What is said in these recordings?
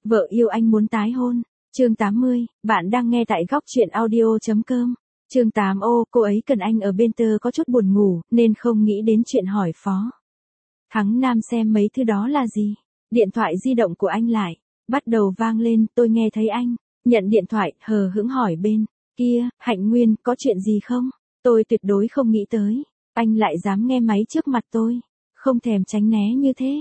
Vợ yêu anh muốn tái hôn. Chương 80, bạn đang nghe tại góc truyện audio.com. Chương 8 ô, cô ấy cần anh ở bên tớ có chút buồn ngủ, nên không nghĩ đến chuyện hỏi phó. Thắng Nam xem mấy thứ đó là gì? Điện thoại di động của anh lại bắt đầu vang lên, tôi nghe thấy anh nhận điện thoại, hờ hững hỏi bên kia, Hạnh Nguyên, có chuyện gì không? Tôi tuyệt đối không nghĩ tới anh lại dám nghe máy trước mặt tôi, không thèm tránh né như thế.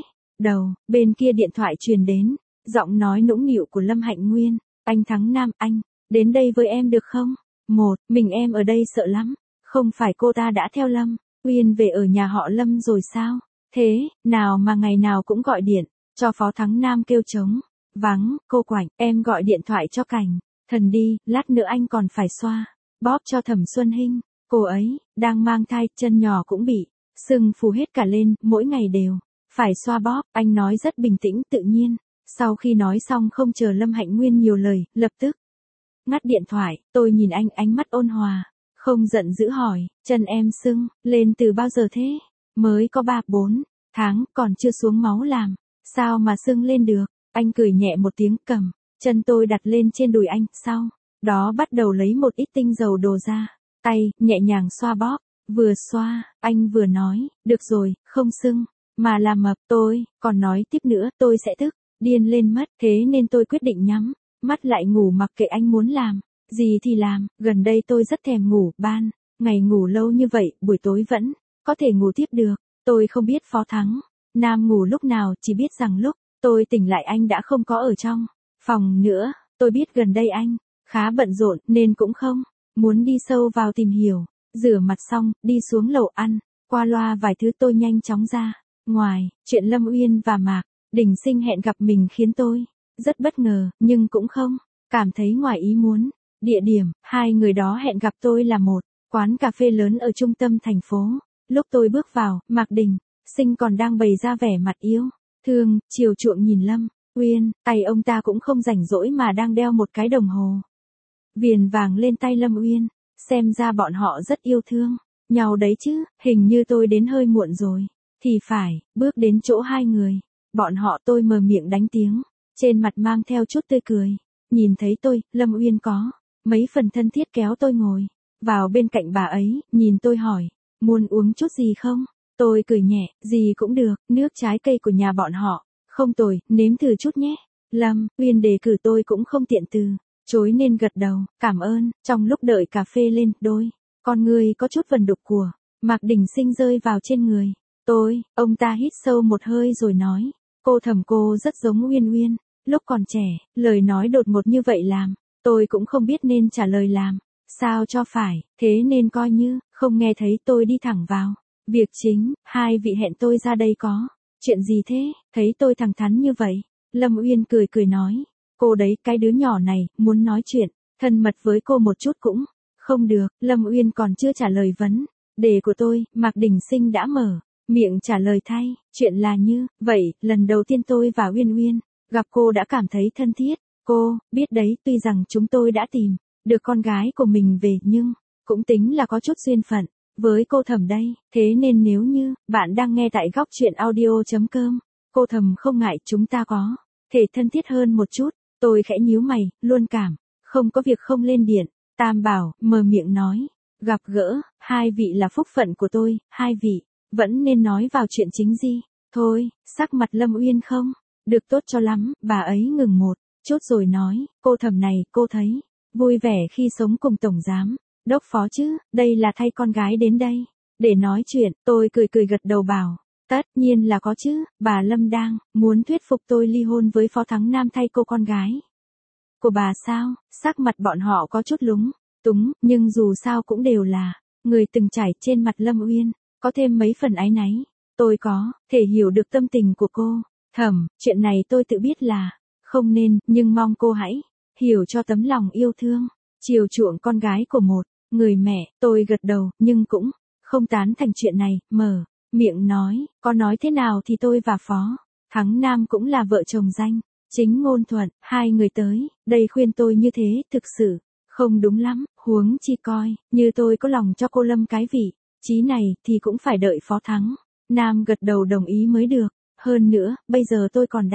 Bên kia điện thoại truyền đến giọng nói nũng nịu của Lâm Hạnh Nguyên. Anh Thắng Nam, anh đến đây với em được không? Mình em ở đây sợ lắm. Không phải cô ta đã theo Lâm Uyên về ở nhà họ Lâm rồi sao? Thế nào mà ngày nào cũng gọi điện cho Phó Thắng Nam kêu trống vắng. Cô Quạnh, em gọi điện thoại cho Cảnh Thần đi, lát nữa anh còn phải xoa bóp cho Thẩm Xuân Hinh. Cô ấy đang mang thai, chân nhỏ cũng bị sưng phù hết cả lên, mỗi ngày đều phải xoa bóp. Anh nói rất bình tĩnh tự nhiên. Sau khi nói xong không chờ Lâm Hạnh Nguyên nhiều lời, lập tức ngắt điện thoại. Tôi nhìn anh, ánh mắt ôn hòa, không giận dữ hỏi, chân em sưng lên từ bao giờ thế? Mới có 3-4 tháng, còn chưa xuống máu làm sao mà sưng lên được? Anh cười nhẹ một tiếng, cầm chân tôi đặt lên trên đùi anh, sau đó bắt đầu lấy một ít tinh dầu đồ ra tay, nhẹ nhàng xoa bóp. Vừa xoa, anh vừa nói, được rồi, không sưng mà là mập. Tôi còn nói tiếp nữa, tôi sẽ tức điên lên mất. Thế nên tôi quyết định nhắm mắt lại ngủ, mặc kệ anh muốn làm gì thì làm. Gần đây tôi rất thèm ngủ, ban ngày ngủ lâu như vậy, buổi tối vẫn có thể ngủ tiếp được. Tôi không biết Phó Thắng Nam ngủ lúc nào, chỉ biết rằng lúc tôi tỉnh lại anh đã không có ở trong phòng nữa. Tôi biết gần đây anh khá bận rộn nên cũng không muốn đi sâu vào tìm hiểu. Rửa mặt xong, đi xuống lầu ăn qua loa vài thứ, tôi nhanh chóng ra ngoài. Chuyện Lâm Uyên và Mạc Đình Sinh hẹn gặp mình khiến tôi rất bất ngờ, nhưng cũng không cảm thấy ngoài ý muốn. Địa điểm hai người đó hẹn gặp tôi là một quán cà phê lớn ở trung tâm thành phố. Lúc tôi bước vào, Mạc Đình Sinh còn đang bày ra vẻ mặt yêu thương, chiều chuộng nhìn Lâm Uyên. Tay ông ta cũng không rảnh rỗi mà đang đeo một cái đồng hồ viền vàng lên tay Lâm Uyên. Xem ra bọn họ rất yêu thương nhau đấy chứ. Hình như tôi đến hơi muộn rồi thì phải. Bước đến chỗ hai người bọn họ, tôi mở miệng đánh tiếng, trên mặt mang theo chút tươi cười. Nhìn thấy tôi, Lâm Uyên có mấy phần thân thiết kéo tôi ngồi vào bên cạnh bà ấy, nhìn tôi hỏi, muốn uống chút gì không? Tôi cười nhẹ, gì cũng được, nước trái cây của nhà bọn họ không tồi, nếm thử chút nhé. Lâm Uyên đề cử, tôi cũng không tiện từ chối nên gật đầu, cảm ơn. Trong lúc đợi cà phê lên, đôi con người có chút vần đục của Mạc Đình Sinh rơi vào trên người tôi. Ông ta hít sâu một hơi rồi nói, cô Thẩm, cô rất giống Uyên Uyên lúc còn trẻ. Lời nói đột ngột như vậy làm tôi cũng không biết nên trả lời làm sao cho phải, thế nên coi như không nghe thấy. Tôi đi thẳng vào việc chính. Hai vị hẹn tôi ra đây có chuyện gì thế? Thấy tôi thẳng thắn như vậy, Lâm Uyên cười cười nói, cô đấy, cái đứa nhỏ này muốn nói chuyện thân mật với cô một chút cũng không được. Lâm Uyên còn chưa trả lời vấn đề của tôi, Mạc Đình Sinh đã mở miệng trả lời thay. Chuyện là như vậy, lần đầu tiên tôi và Uyên Uyên gặp cô đã cảm thấy thân thiết. Cô biết đấy, tuy rằng chúng tôi đã tìm được con gái của mình về, nhưng cũng tính là có chút duyên phận với cô Thẩm đây. Thế nên nếu như bạn đang nghe tại góc truyện audio.com, cô Thẩm không ngại chúng ta có thể thân thiết hơn một chút. Tôi khẽ nhíu mày, luôn cảm không có việc không lên điện. Tam Bảo mở miệng nói, gặp gỡ hai vị là phúc phận của tôi, hai vị vẫn nên nói vào chuyện chính gì. Thôi, sắc mặt Lâm Uyên không được tốt cho lắm. Bà ấy ngừng một chút rồi nói, cô Thẩm này, cô thấy vui vẻ khi sống cùng Tổng Giám Đốc Phó chứ? Đây là thay con gái đến đây để nói chuyện. Tôi cười cười gật đầu bảo, tất nhiên là có chứ. Bà Lâm đang muốn thuyết phục tôi ly hôn với Phó Thắng Nam thay cô con gái của bà sao? Sắc mặt bọn họ có chút lúng túng, nhưng dù sao cũng đều là người từng trải. Trên mặt Lâm Uyên có thêm mấy phần áy náy. Tôi có thể hiểu được tâm tình của cô Thẩm, chuyện này tôi tự biết là không nên, nhưng mong cô hãy hiểu cho tấm lòng yêu thương chiều chuộng con gái của một người mẹ. Tôi gật đầu, nhưng cũng không tán thành chuyện này. Mở miệng nói, có nói thế nào thì tôi và Phó Thắng Nam cũng là vợ chồng danh chính ngôn thuận. Hai người tới đây khuyên tôi như thế thực sự không đúng lắm. Huống chi coi như tôi có lòng cho cô Lâm cái vị trí này thì cũng phải đợi Phó Thắng Nam gật đầu đồng ý mới được. Hơn nữa, bây giờ tôi còn đang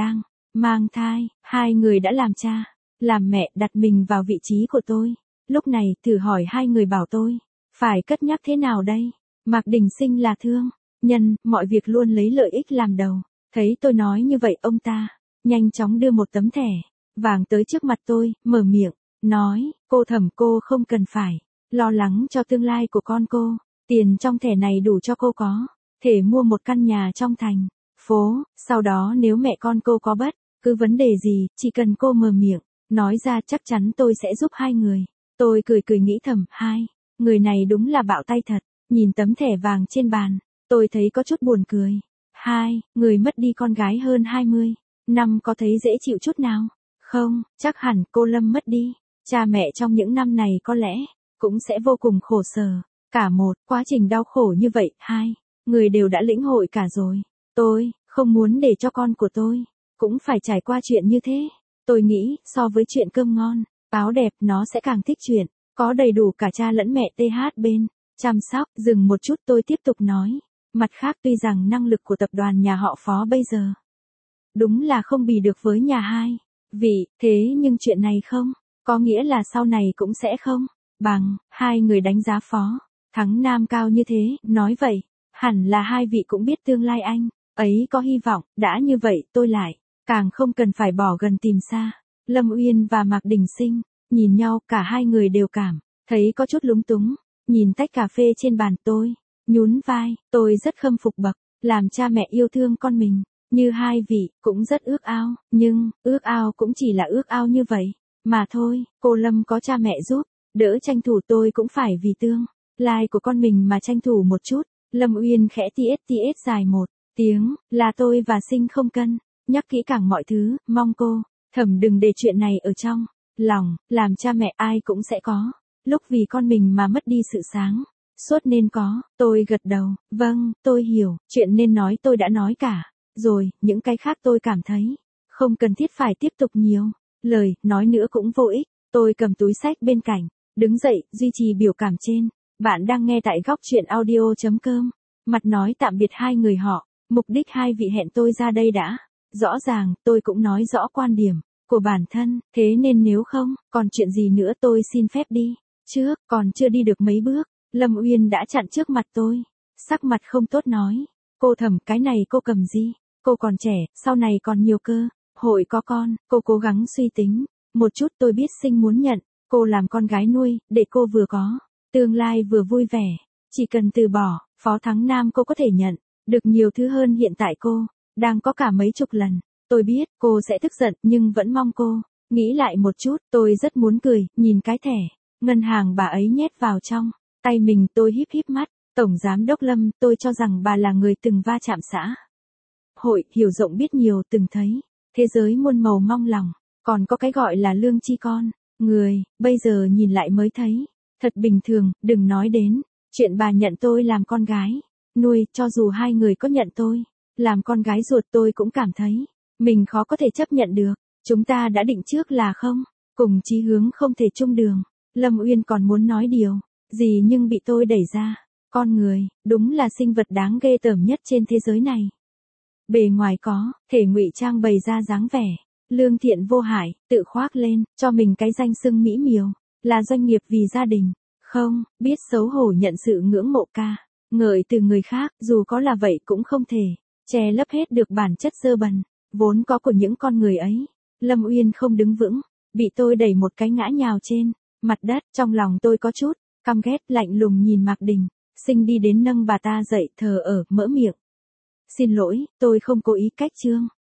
mang thai, hai người đã làm cha, làm mẹ đặt mình vào vị trí của tôi. Lúc này thử hỏi hai người bảo tôi, phải cất nhắc thế nào đây? Mạc Đình Sinh là thương nhân, mọi việc luôn lấy lợi ích làm đầu. Thấy tôi nói như vậy ông ta, nhanh chóng đưa một tấm thẻ vàng tới trước mặt tôi, mở miệng, nói, cô Thẩm cô không cần phải lo lắng cho tương lai của con cô. Tiền trong thẻ này đủ cho cô có thể mua một căn nhà trong thành phố, sau đó nếu mẹ con cô có bất cứ vấn đề gì, chỉ cần cô mở miệng nói ra chắc chắn tôi sẽ giúp hai người. Tôi cười cười nghĩ thầm, hai người này đúng là bạo tay thật. Nhìn tấm thẻ vàng trên bàn, tôi thấy có chút buồn cười. Hai người mất đi con gái hơn 20 năm có thấy dễ chịu chút nào? Không, chắc hẳn cô Lâm mất đi cha mẹ trong những năm này có lẽ cũng sẽ vô cùng khổ sở. Cả một quá trình đau khổ như vậy, hai người đều đã lĩnh hội cả rồi. Tôi không muốn để cho con của tôi cũng phải trải qua chuyện như thế. Tôi nghĩ, so với chuyện cơm ngon, áo đẹp nó sẽ càng thích chuyện có đầy đủ cả cha lẫn mẹ TH bên chăm sóc. Dừng một chút tôi tiếp tục nói. Mặt khác tuy rằng năng lực của tập đoàn nhà họ Phó bây giờ đúng là không bì được với nhà hai vị, thế nhưng chuyện này không có nghĩa là sau này cũng sẽ không bằng. Hai người đánh giá Phó Thắng Nam cao như thế, nói vậy hẳn là hai vị cũng biết tương lai anh ấy có hy vọng. Đã như vậy tôi lại càng không cần phải bỏ gần tìm xa. Lâm Uyên và Mạc Đình Sinh nhìn nhau, cả hai người đều cảm thấy có chút lúng túng. Nhìn tách cà phê trên bàn, tôi nhún vai, tôi rất khâm phục bậc làm cha mẹ yêu thương con mình như hai vị, cũng rất ước ao, nhưng ước ao cũng chỉ là ước ao như vậy mà thôi. Cô Lâm có cha mẹ giúp đỡ tranh thủ, tôi cũng phải vì tương lai của con mình mà tranh thủ một chút. Lâm Uyên khẽ ts dài một tiếng, là tôi và Sinh không cân nhắc kỹ càng mọi thứ, mong cô Thẩm đừng để chuyện này ở trong lòng. Làm cha mẹ ai cũng sẽ có lúc vì con mình mà mất đi sự sáng suốt nên có. Tôi gật đầu, vâng, tôi hiểu, chuyện nên nói tôi đã nói cả rồi, những cái khác tôi cảm thấy không cần thiết phải tiếp tục nhiều lời nói nữa cũng vô ích. Tôi cầm túi xách bên cạnh, đứng dậy, duy trì biểu cảm trên. Bạn đang nghe tại góc truyện audio.com. Mặt nói tạm biệt hai người họ, mục đích hai vị hẹn tôi ra đây đã rõ ràng, tôi cũng nói rõ quan điểm của bản thân, thế nên nếu không còn chuyện gì nữa tôi xin phép đi trước. Còn chưa đi được mấy bước, Lâm Uyên đã chặn trước mặt tôi, sắc mặt không tốt nói, cô Thẩm cái này cô cầm gì, cô còn trẻ, sau này còn nhiều cơ hội có con. Cô cố gắng suy tính một chút, tôi biết Sinh muốn nhận cô làm con gái nuôi, để cô vừa có tương lai vừa vui vẻ. Chỉ cần từ bỏ Phó Thắng Nam, cô có thể nhận được nhiều thứ hơn hiện tại cô đang có cả mấy chục lần. Tôi biết cô sẽ tức giận, nhưng vẫn mong cô nghĩ lại một chút. Tôi rất muốn cười, nhìn cái thẻ ngân hàng bà ấy nhét vào trong tay mình. Tôi híp híp mắt, Tổng Giám đốc Lâm, tôi cho rằng bà là người từng va chạm xã hội, hiểu rộng biết nhiều, từng thấy thế giới muôn màu mong lòng, còn có cái gọi là lương tri con người, bây giờ nhìn lại mới thấy thật bình thường. Đừng nói đến chuyện bà nhận tôi làm con gái nuôi, cho dù hai người có nhận tôi làm con gái ruột, tôi cũng cảm thấy mình khó có thể chấp nhận được. Chúng ta đã định trước là không cùng chí hướng, không thể chung đường. Lâm Uyên còn muốn nói điều gì nhưng bị tôi đẩy ra. Con người đúng là sinh vật đáng ghê tởm nhất trên thế giới này. Bề ngoài có thể ngụy trang bày ra dáng vẻ lương thiện vô hại, tự khoác lên cho mình cái danh xưng mỹ miều là doanh nghiệp vì gia đình, không biết xấu hổ nhận sự ngưỡng mộ ca ngợi từ người khác. Dù có là vậy cũng không thể che lấp hết được bản chất dơ bẩn vốn có của những con người ấy. Lâm Uyên không đứng vững, bị tôi đẩy một cái ngã nhào trên mặt đất. Trong lòng tôi có chút căm ghét, lạnh lùng nhìn Mạc Đình Sinh đi đến nâng bà ta dậy, thờ ơ mở miệng, xin lỗi, tôi không cố ý cách trương